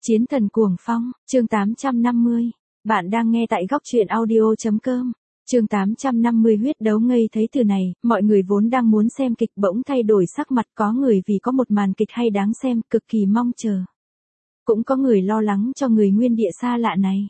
Chiến thần cuồng phong, chương 850. Bạn đang nghe tại góc truyện audio.com. Chương 850 huyết đấu. Ngây thấy từ này, mọi người vốn đang muốn xem kịch bỗng thay đổi sắc mặt, có người vì có một màn kịch hay đáng xem, cực kỳ mong chờ. Cũng có người lo lắng cho người nguyên địa xa lạ này.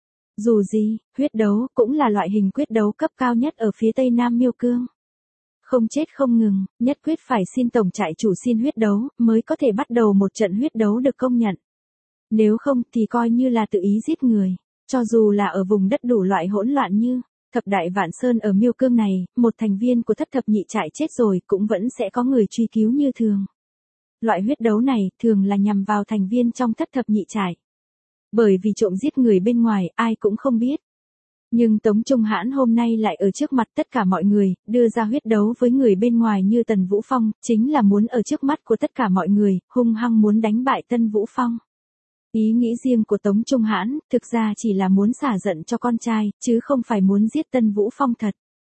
Dù gì, huyết đấu cũng là loại hình quyết đấu cấp cao nhất ở phía tây nam Miêu Cương. Không chết không ngừng, nhất quyết phải xin tổng trại chủ xin huyết đấu, mới có thể bắt đầu một trận huyết đấu được công nhận. Nếu không thì coi như là tự ý giết người. Cho dù là ở vùng đất đủ loại hỗn loạn như Thập Đại Vạn Sơn ở Miêu Cương này, một thành viên của thất thập nhị trại chết rồi cũng vẫn sẽ có người truy cứu như thường. Loại huyết đấu này thường là nhằm vào thành viên trong thất thập nhị trại. Bởi vì trộm giết người bên ngoài ai cũng không biết. Nhưng Tống Trung Hãn hôm nay lại ở trước mặt tất cả mọi người, đưa ra huyết đấu với người bên ngoài như Tần Vũ Phong, chính là muốn ở trước mắt của tất cả mọi người, hung hăng muốn đánh bại Tân Vũ Phong. Ý nghĩ riêng của Tống Trung Hãn, thực ra chỉ là muốn xả giận cho con trai, chứ không phải muốn giết Tân Vũ Phong thật.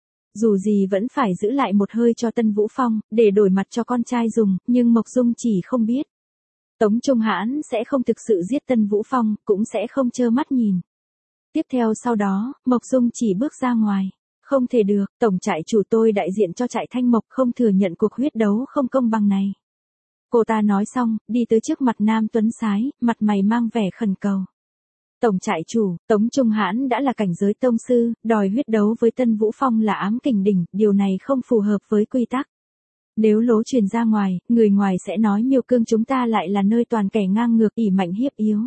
Dù gì vẫn phải giữ lại một hơi cho Tân Vũ Phong, để đổi mặt cho con trai dùng, nhưng Mộc Dung chỉ không biết. Tống Trung Hãn sẽ không thực sự giết Tân Vũ Phong, cũng sẽ không trơ mắt nhìn. Tiếp theo sau đó, Mộc Dung chỉ bước ra ngoài. Không thể được, tổng trại chủ tôi đại diện cho trại Thanh Mộc không thừa nhận cuộc huyết đấu không công bằng này. Cô ta nói xong, đi tới trước mặt Nam Tuấn Sái, mặt mày mang vẻ khẩn cầu. Tổng trại chủ, Tống Trung Hãn đã là cảnh giới tông sư, đòi huyết đấu với Tân Vũ Phong là ám kình đỉnh, điều này không phù hợp với quy tắc. Nếu lố truyền ra ngoài, người ngoài sẽ nói Miêu Cương chúng ta lại là nơi toàn kẻ ngang ngược, ỷ mạnh hiếp yếu.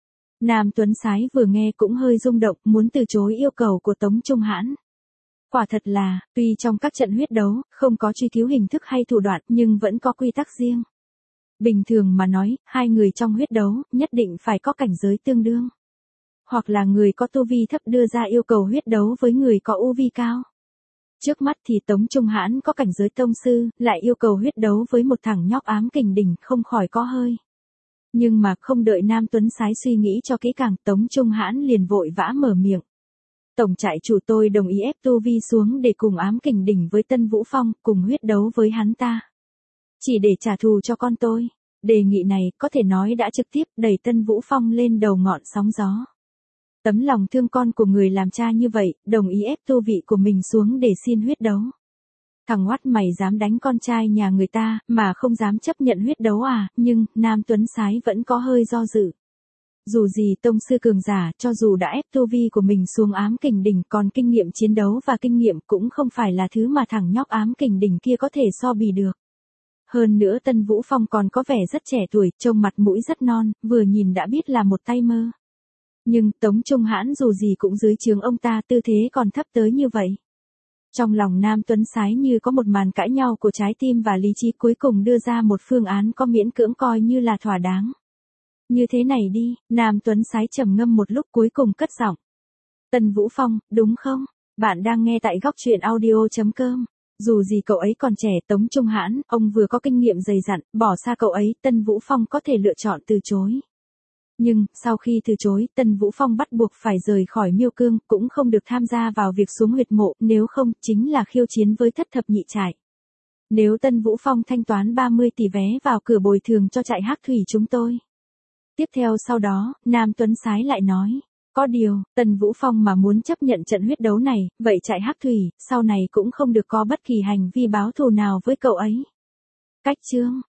Nam Tuấn Sái vừa nghe cũng hơi rung động, muốn từ chối yêu cầu của Tống Trung Hãn. Quả thật là, tuy trong các trận huyết đấu, không có truy cứu hình thức hay thủ đoạn, nhưng vẫn có quy tắc riêng. Bình thường mà nói, hai người trong huyết đấu, nhất định phải có cảnh giới tương đương. Hoặc là người có tu vi thấp đưa ra yêu cầu huyết đấu với người có u vi cao. Trước mắt thì Tống Trung Hãn có cảnh giới tông sư, lại yêu cầu huyết đấu với một thằng nhóc ám kình đỉnh, không khỏi có hơi. Nhưng mà không đợi Nam Tuấn Sái suy nghĩ cho kỹ càng, Tống Trung Hãn liền vội vã mở miệng. Tổng trại chủ tôi đồng ý ép tu vi xuống để cùng ám kình đỉnh với Tân Vũ Phong, cùng huyết đấu với hắn ta. Chỉ để trả thù cho con tôi. Đề nghị này có thể nói đã trực tiếp đẩy Tân Vũ Phong lên đầu ngọn sóng gió. Tấm lòng thương con của người làm cha như vậy, đồng ý ép tu vị của mình xuống để xin huyết đấu. Thằng oắt mày dám đánh con trai nhà người ta, mà không dám chấp nhận huyết đấu à, nhưng, Nam Tuấn Sái vẫn có hơi do dự. Dù gì tông sư cường giả, cho dù đã ép tu vi của mình xuống ám kình đỉnh, còn kinh nghiệm chiến đấu và kinh nghiệm cũng không phải là thứ mà thằng nhóc ám kình đỉnh kia có thể so bì được. Hơn nữa Tân Vũ Phong còn có vẻ rất trẻ tuổi, trông mặt mũi rất non, vừa nhìn đã biết là một tay mơ. Nhưng Tống Trung Hãn dù gì cũng dưới trướng ông ta, tư thế còn thấp tới như vậy. Trong lòng Nam Tuấn Sái như có một màn cãi nhau của trái tim và lý trí, cuối cùng đưa ra một phương án có miễn cưỡng coi như là thỏa đáng. Như thế này đi, Nam Tuấn Sái trầm ngâm một lúc cuối cùng cất giọng. Tân Vũ Phong, đúng không? Bạn đang nghe tại góc truyện audio.com. Dù gì cậu ấy còn trẻ, Tống Trung Hãn, ông vừa có kinh nghiệm dày dặn, bỏ xa cậu ấy, Tân Vũ Phong có thể lựa chọn từ chối. Nhưng, sau khi từ chối, Tân Vũ Phong bắt buộc phải rời khỏi Miêu Cương, cũng không được tham gia vào việc xuống huyệt mộ, nếu không, chính là khiêu chiến với thất thập nhị trại. Nếu Tân Vũ Phong thanh toán 30 tỷ vé vào cửa bồi thường cho trại Hắc Thủy chúng tôi. Tiếp theo sau đó, Nam Tuấn Sái lại nói. Có điều, Tân Vũ Phong mà muốn chấp nhận trận huyết đấu này, vậy trại Hắc Thủy, sau này cũng không được có bất kỳ hành vi báo thù nào với cậu ấy. Cách chương,